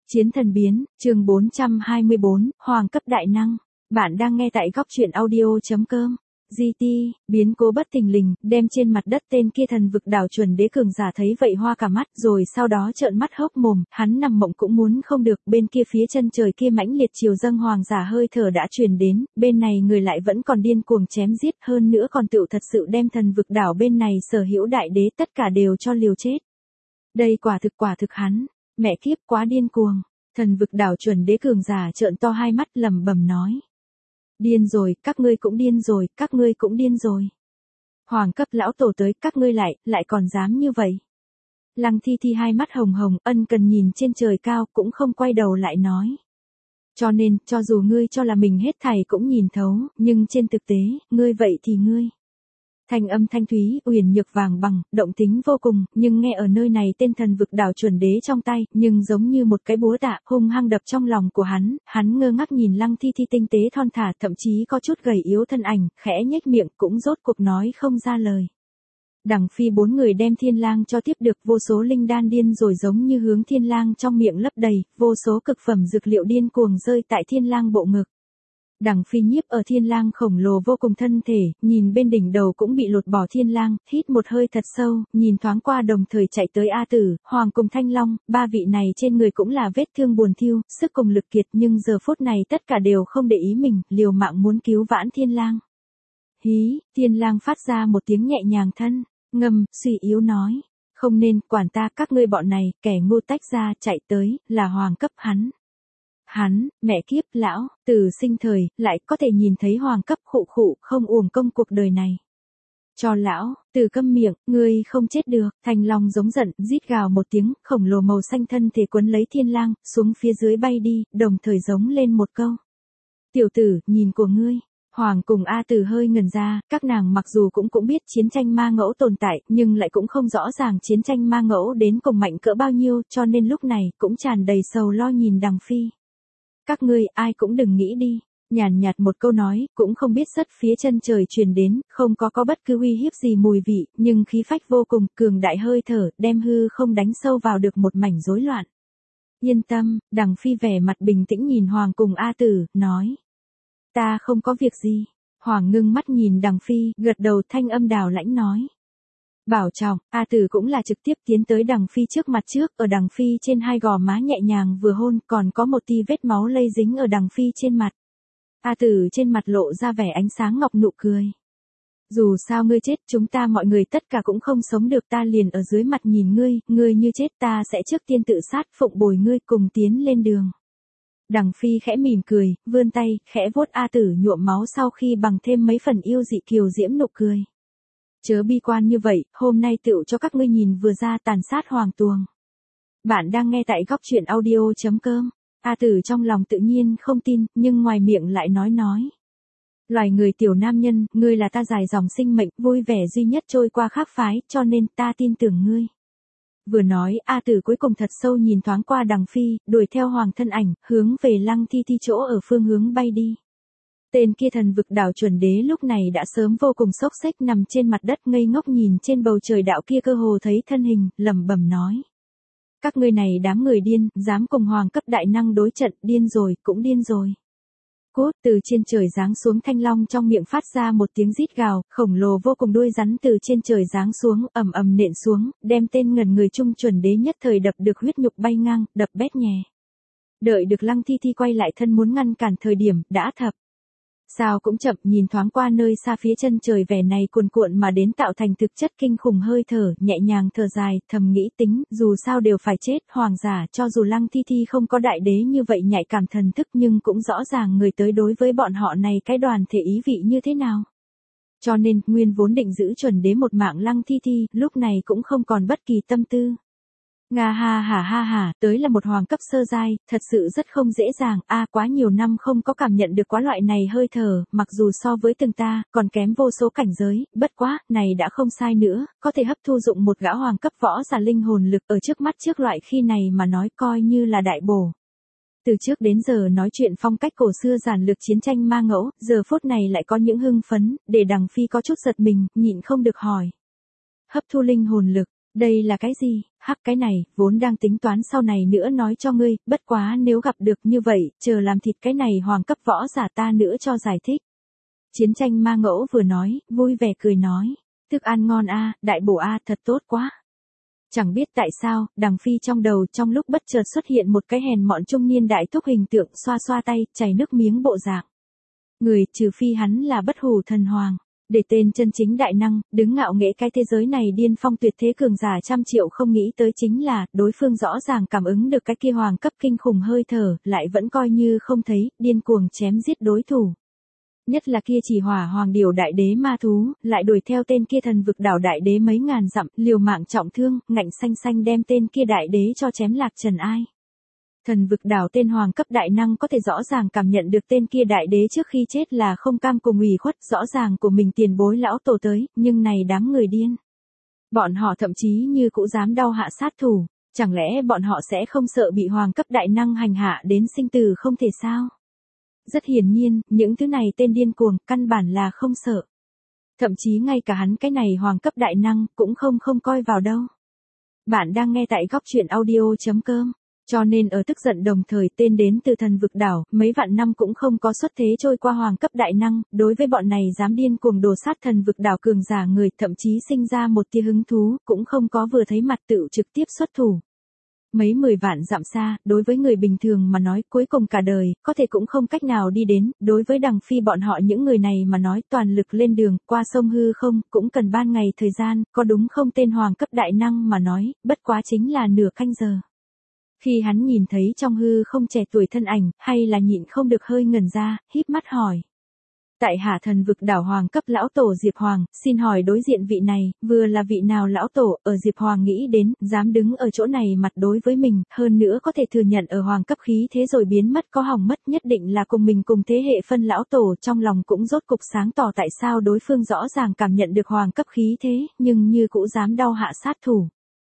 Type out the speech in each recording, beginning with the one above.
Chiến thần biến, chương 424, Hoàng cấp đại năng. Bạn đang nghe tại góc truyện audio.com. GT, biến cố bất thình lình, đem trên mặt đất tên kia thần vực đảo chuẩn đế cường giả thấy vậy hoa cả mắt, rồi sau đó trợn mắt hốc mồm, hắn nằm mộng cũng muốn không được, bên kia phía chân trời kia mãnh liệt chiều dâng hoàng giả hơi thở đã truyền đến, bên này người lại vẫn còn điên cuồng chém giết, hơn nữa còn tựu thật sự đem thần vực đảo bên này sở hữu đại đế tất cả đều cho liều chết. Đây quả thực hắn, mẹ kiếp quá điên cuồng. Thần vực đảo chuẩn đế cường giả trợn to hai mắt lẩm bẩm nói. Điên rồi, các ngươi cũng điên rồi, các ngươi cũng điên rồi. Hoàng cấp lão tổ tới, các ngươi lại còn dám như vậy. Lăng Thi Thi hai mắt hồng hồng, ân cần nhìn trên trời cao, cũng không quay đầu lại nói. Cho nên, cho dù ngươi cho là mình hết thảy cũng nhìn thấu, nhưng trên thực tế, ngươi vậy thì ngươi. Thanh âm thanh thúy, uyển nhược vàng bằng, động tính vô cùng, nhưng nghe ở nơi này tên thần vực đảo chuẩn đế trong tay, nhưng giống như một cái búa tạ, hung hăng đập trong lòng của hắn ngơ ngác nhìn Lăng Thi Thi tinh tế thon thả, thậm chí có chút gầy yếu thân ảnh, khẽ nhếch miệng, cũng rốt cuộc nói không ra lời. Đằng phi bốn người đem thiên lang cho tiếp được, vô số linh đan điên rồi giống như hướng thiên lang trong miệng lấp đầy, vô số cực phẩm dược liệu điên cuồng rơi tại thiên lang bộ ngực. Đằng phi nhiếp ở thiên lang khổng lồ vô cùng thân thể, nhìn bên đỉnh đầu cũng bị lột bỏ thiên lang, hít một hơi thật sâu, nhìn thoáng qua đồng thời chạy tới A Tử, Hoàng cùng Thanh Long, ba vị này trên người cũng là vết thương buồn thiu, sức cùng lực kiệt nhưng giờ phút này tất cả đều không để ý mình, liều mạng muốn cứu vãn thiên lang. Hí, thiên lang phát ra một tiếng nhẹ nhàng thân, ngâm, suy yếu nói, không nên quản ta các ngươi bọn này, kẻ ngu tách ra chạy tới, là hoàng cấp hắn. Hắn, mẹ kiếp lão, từ sinh thời, lại có thể nhìn thấy hoàng cấp khụ không uổng công cuộc đời này. Cho lão, từ câm miệng, ngươi không chết được, Thanh Long giống giận, rít gào một tiếng, khổng lồ màu xanh thân thể quấn lấy thiên lang, xuống phía dưới bay đi, đồng thời giống lên một câu. Tiểu tử, nhìn của ngươi. Hoàng cùng A Tử hơi ngẩn ra, các nàng mặc dù cũng biết chiến tranh ma ngẫu tồn tại, nhưng lại cũng không rõ ràng chiến tranh ma ngẫu đến cùng mạnh cỡ bao nhiêu, cho nên lúc này, cũng tràn đầy sầu lo nhìn đằng phi. Các ngươi, ai cũng đừng nghĩ đi. Nhàn nhạt một câu nói, cũng không biết sất phía chân trời truyền đến, không có bất cứ uy hiếp gì mùi vị, nhưng khí phách vô cùng, cường đại hơi thở, đem hư không đánh sâu vào được một mảnh rối loạn. Yên tâm, đằng phi vẻ mặt bình tĩnh nhìn Hoàng cùng A Tử, nói. Ta không có việc gì. Hoàng ngưng mắt nhìn đằng phi, gật đầu thanh âm đào lãnh nói. Bảo trọng, A Tử cũng là trực tiếp tiến tới đằng phi trước mặt trước, ở đằng phi trên hai gò má nhẹ nhàng vừa hôn, còn có một tia vết máu lây dính ở đằng phi trên mặt. A Tử trên mặt lộ ra vẻ ánh sáng ngọc nụ cười. Dù sao ngươi chết, chúng ta mọi người tất cả cũng không sống được, ta liền ở dưới mặt nhìn ngươi như chết ta sẽ trước tiên tự sát phụng bồi ngươi cùng tiến lên đường. Đằng phi khẽ mỉm cười, vươn tay, khẽ vuốt A Tử nhuộm máu sau khi bằng thêm mấy phần yêu dị kiều diễm nụ cười. Chớ bi quan như vậy, hôm nay tựu cho các ngươi nhìn vừa ra tàn sát hoàng tuồng. Bạn đang nghe tại góc truyện audio.com. A Tử trong lòng tự nhiên không tin, nhưng ngoài miệng lại nói. Loài người tiểu nam nhân, ngươi là ta dài dòng sinh mệnh, vui vẻ duy nhất trôi qua khác phái, cho nên ta tin tưởng ngươi. Vừa nói, A Tử cuối cùng thật sâu nhìn thoáng qua đằng phi, đuổi theo hoàng thân ảnh, hướng về Lăng Thi Thi chỗ ở phương hướng bay đi. Tên kia thần vực đảo chuẩn đế lúc này đã sớm vô cùng sốc xếch nằm trên mặt đất ngây ngốc nhìn trên bầu trời đạo kia cơ hồ thấy thân hình, lẩm bẩm nói. Các ngươi này đám người điên, dám cùng hoàng cấp đại năng đối trận, điên rồi, cũng điên rồi. Cốt từ trên trời giáng xuống Thanh Long trong miệng phát ra một tiếng rít gào, khổng lồ vô cùng đuôi rắn từ trên trời giáng xuống, ầm nện xuống, đem tên ngần người trung chuẩn đế nhất thời đập được huyết nhục bay ngang, đập bét nhè. Đợi được Lăng Thi Thi quay lại thân muốn ngăn cản thời điểm, đã thập. Sao cũng chậm, nhìn thoáng qua nơi xa phía chân trời vẻ này cuồn mà đến tạo thành thực chất kinh khủng hơi thở, nhẹ nhàng thở dài, thầm nghĩ tính, dù sao đều phải chết, hoàng giả, cho dù Lăng Thi Thi không có đại đế như vậy nhạy cảm thần thức nhưng cũng rõ ràng người tới đối với bọn họ này cái đoàn thể ý vị như thế nào. Cho nên, nguyên vốn định giữ chuẩn đế một mạng Lăng Thi Thi, lúc này cũng không còn bất kỳ tâm tư. Nga ha, tới là một hoàng cấp sơ giai, thật sự rất không dễ dàng, quá nhiều năm không có cảm nhận được quá loại này hơi thở, mặc dù so với từng ta, còn kém vô số cảnh giới, bất quá, này đã không sai nữa, có thể hấp thu dụng một gã hoàng cấp võ giả linh hồn lực ở trước mắt trước loại khi này mà nói coi như là đại bổ. Từ trước đến giờ nói chuyện phong cách cổ xưa giản lược chiến tranh ma ngẫu, giờ phút này lại có những hưng phấn, để đằng phi có chút giật mình, nhịn không được hỏi. Hấp thu linh hồn lực. Đây là cái gì? Hắc, cái này, vốn đang tính toán sau này nữa nói cho ngươi, bất quá nếu gặp được như vậy, chờ làm thịt cái này hoàng cấp võ giả ta nữa cho giải thích. Chiến tranh ma ngẫu vừa nói, vui vẻ cười nói. Thức ăn ngon a, đại bổ a, thật tốt quá. Chẳng biết tại sao, Đằng Phi trong đầu trong lúc bất chợt xuất hiện một cái hèn mọn trung niên đại thúc hình tượng xoa xoa tay, chảy nước miếng bộ dạng. Người trừ phi hắn là bất hủ thần hoàng. Để tên chân chính đại năng, đứng ngạo nghễ cái thế giới này điên phong tuyệt thế cường giả trăm triệu không nghĩ tới chính là, đối phương rõ ràng cảm ứng được cái kia hoàng cấp kinh khủng hơi thở, lại vẫn coi như không thấy, điên cuồng chém giết đối thủ. Nhất là kia chỉ hỏa hoàng điều đại đế ma thú, lại đuổi theo tên kia thần vực đảo đại đế mấy ngàn dặm, liều mạng trọng thương, ngạnh xanh xanh đem tên kia đại đế cho chém lạc trần ai. Thần vực đảo tên hoàng cấp đại năng có thể rõ ràng cảm nhận được tên kia đại đế trước khi chết là không cam cùng ủy khuất, rõ ràng của mình tiền bối lão tổ tới, nhưng này đám người điên. Bọn họ thậm chí như cũng dám đau hạ sát thủ, chẳng lẽ bọn họ sẽ không sợ bị hoàng cấp đại năng hành hạ đến sinh tử không thể sao? Rất hiển nhiên, những thứ này tên điên cuồng, căn bản là không sợ. Thậm chí ngay cả hắn cái này hoàng cấp đại năng, cũng không coi vào đâu. Bạn đang nghe tại góc truyện audio.com. Cho nên ở tức giận đồng thời tên đến từ thần vực đảo, mấy vạn năm cũng không có xuất thế trôi qua hoàng cấp đại năng, đối với bọn này dám điên cuồng đổ sát thần vực đảo cường giả người, thậm chí sinh ra một tia hứng thú, cũng không có vừa thấy mặt tự trực tiếp xuất thủ. Mấy 10 vạn dặm xa, đối với người bình thường mà nói cuối cùng cả đời, có thể cũng không cách nào đi đến, đối với Đằng Phi bọn họ những người này mà nói toàn lực lên đường, qua sông hư không, cũng cần ban ngày thời gian, có đúng không tên hoàng cấp đại năng mà nói, bất quá chính là nửa canh giờ. Khi hắn nhìn thấy trong hư không trẻ tuổi thân ảnh, hay là nhịn không được hơi ngẩn ra, híp mắt hỏi. Tại hạ thần vực đảo hoàng cấp lão tổ Diệp Hoàng, xin hỏi đối diện vị này, vừa là vị nào lão tổ, ở Diệp Hoàng nghĩ đến, dám đứng ở chỗ này mặt đối với mình, hơn nữa có thể thừa nhận ở hoàng cấp khí thế rồi biến mất có hỏng mất nhất định là cùng mình cùng thế hệ phân lão tổ, trong lòng cũng rốt cục sáng tỏ tại sao đối phương rõ ràng cảm nhận được hoàng cấp khí thế, nhưng như cũng dám đau hạ sát thủ.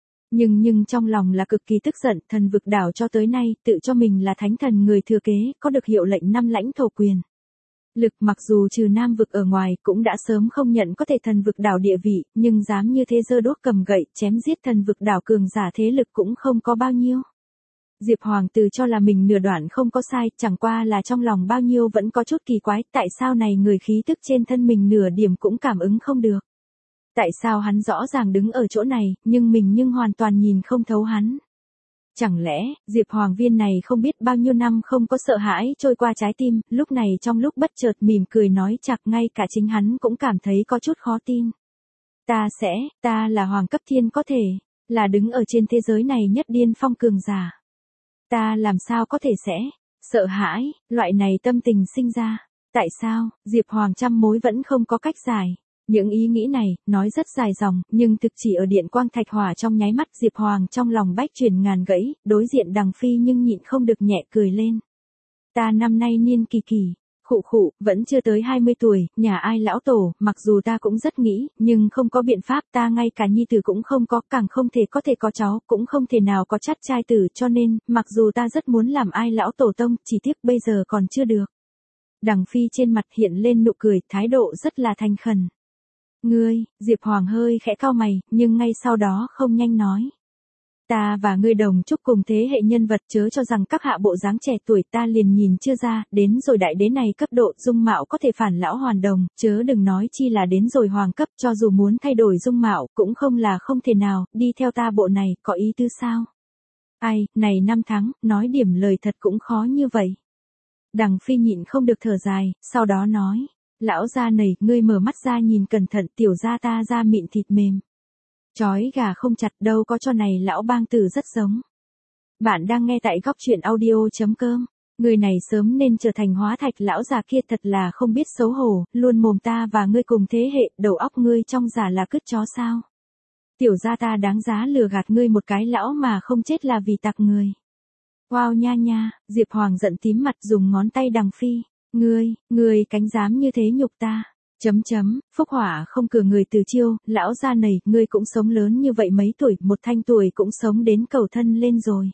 Nhưng trong lòng là cực kỳ tức giận, thần vực đảo cho tới nay, tự cho mình là thánh thần người thừa kế, có được hiệu lệnh 5 lãnh thổ quyền. Lực mặc dù trừ Nam vực ở ngoài, cũng đã sớm không nhận có thể thần vực đảo địa vị, nhưng dám như thế giơ đuốc cầm gậy, chém giết thần vực đảo cường giả thế lực cũng không có bao nhiêu. Diệp Hoàng tự cho là mình nửa đoạn không có sai, chẳng qua là trong lòng bao nhiêu vẫn có chút kỳ quái, tại sao này người khí tức trên thân mình nửa điểm cũng cảm ứng không được. Tại sao hắn rõ ràng đứng ở chỗ này, nhưng hoàn toàn nhìn không thấu hắn. Chẳng lẽ, Diệp Hoàng viên này không biết bao nhiêu năm không có sợ hãi trôi qua trái tim, lúc này trong lúc bất chợt mỉm cười nói chạc ngay cả chính hắn cũng cảm thấy có chút khó tin. Ta là Hoàng cấp thiên có thể, là đứng ở trên thế giới này nhất điên phong cường giả. Ta làm sao có thể sẽ, sợ hãi, loại này tâm tình sinh ra. Tại sao, Diệp Hoàng trăm mối vẫn không có cách giải. Những ý nghĩ này, nói rất dài dòng, nhưng thực chỉ ở điện quang thạch hỏa trong nháy mắt Diệp Hoàng trong lòng bách chuyển ngàn gãy, đối diện Đằng Phi nhưng nhịn không được nhẹ cười lên. Ta năm nay niên kỳ kỳ, khụ, vẫn chưa tới 20 tuổi, nhà ai lão tổ, mặc dù ta cũng rất nghĩ, nhưng không có biện pháp, ta ngay cả nhi tử cũng không có, càng không thể có thể có cháu, cũng không thể nào có chắt trai tử, cho nên, mặc dù ta rất muốn làm ai lão tổ tông, chỉ tiếc bây giờ còn chưa được. Đằng Phi trên mặt hiện lên nụ cười, thái độ rất là thành khẩn. Ngươi, Diệp Hoàng hơi khẽ cau mày, nhưng ngay sau đó không nhanh nói. Ta và ngươi đồng chúc cùng thế hệ nhân vật, chớ cho rằng các hạ bộ dáng trẻ tuổi ta liền nhìn chưa ra, đến rồi đại đế này cấp độ dung mạo có thể phản lão hoàn đồng, chớ đừng nói chi là đến rồi hoàng cấp, cho dù muốn thay đổi dung mạo cũng không là không thể nào, đi theo ta bộ này, có ý tứ sao? Ai, này năm tháng, nói điểm lời thật cũng khó như vậy. Đằng Phi nhịn không được thở dài, sau đó nói. Lão gia này, ngươi mở mắt ra nhìn cẩn thận, tiểu gia ta da mịn thịt mềm. Chói gà không chặt, đâu có cho này lão bang tử rất giống. Bạn đang nghe tại góc truyện audio.com. Người này sớm nên trở thành hóa thạch, lão già kia thật là không biết xấu hổ, luôn mồm ta và ngươi cùng thế hệ, đầu óc ngươi trong giả là cứt chó sao. Tiểu gia ta đáng giá lừa gạt ngươi một cái lão mà không chết là vì tặc người. Wow nha, Diệp Hoàng giận tím mặt dùng ngón tay Đằng Phi. Ngươi cánh dám như thế nhục ta. Phúc hỏa không cửa người từ chiêu, lão gia này, ngươi cũng sống lớn như vậy mấy tuổi, một thanh tuổi cũng sống đến cầu thân lên rồi.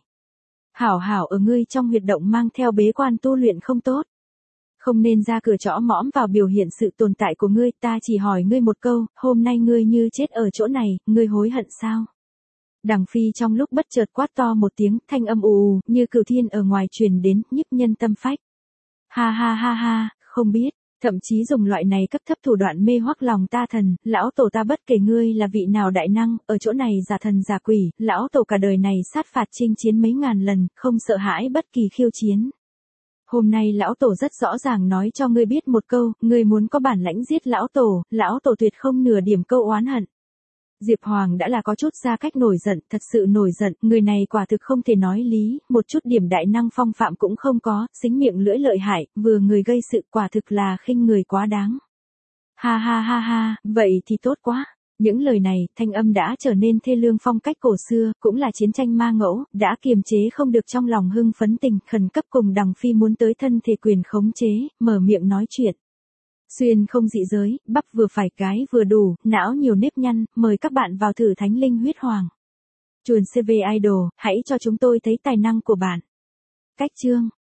Hảo ở ngươi trong huyệt động mang theo bế quan tu luyện không tốt. Không nên ra cửa trõ mõm vào biểu hiện sự tồn tại của ngươi, ta chỉ hỏi ngươi một câu, hôm nay ngươi như chết ở chỗ này, ngươi hối hận sao? Đằng Phi trong lúc bất chợt quát to một tiếng, thanh âm ù ù, như cửu thiên ở ngoài truyền đến, nhiếp nhân tâm phách. Ha ha ha ha, không biết, thậm chí dùng loại này cấp thấp thủ đoạn mê hoắc lòng ta thần, lão tổ ta bất kể ngươi là vị nào đại năng, ở chỗ này giả thần giả quỷ, lão tổ cả đời này sát phạt chinh chiến mấy ngàn lần, không sợ hãi bất kỳ khiêu chiến. Hôm nay lão tổ rất rõ ràng nói cho ngươi biết một câu, ngươi muốn có bản lãnh giết lão tổ tuyệt không nửa điểm câu oán hận. Diệp Hoàng đã là có chút ra cách nổi giận, thật sự nổi giận, người này quả thực không thể nói lý, một chút điểm đại năng phong phạm cũng không có, xính miệng lưỡi lợi hại, vừa người gây sự quả thực là khinh người quá đáng. Ha ha ha ha, vậy thì tốt quá. Những lời này, thanh âm đã trở nên thê lương phong cách cổ xưa, cũng là chiến tranh ma ngẫu, đã kiềm chế không được trong lòng hưng phấn tình, khẩn cấp cùng Đằng Phi muốn tới thân thể quyền khống chế, mở miệng nói chuyện. Xuyên không dị giới, bắp vừa phải cái vừa đủ, não nhiều nếp nhăn, mời các bạn vào thử Thánh Linh Huyết Hoàng. Chuồn CV Idol, hãy cho chúng tôi thấy tài năng của bạn. Cách chương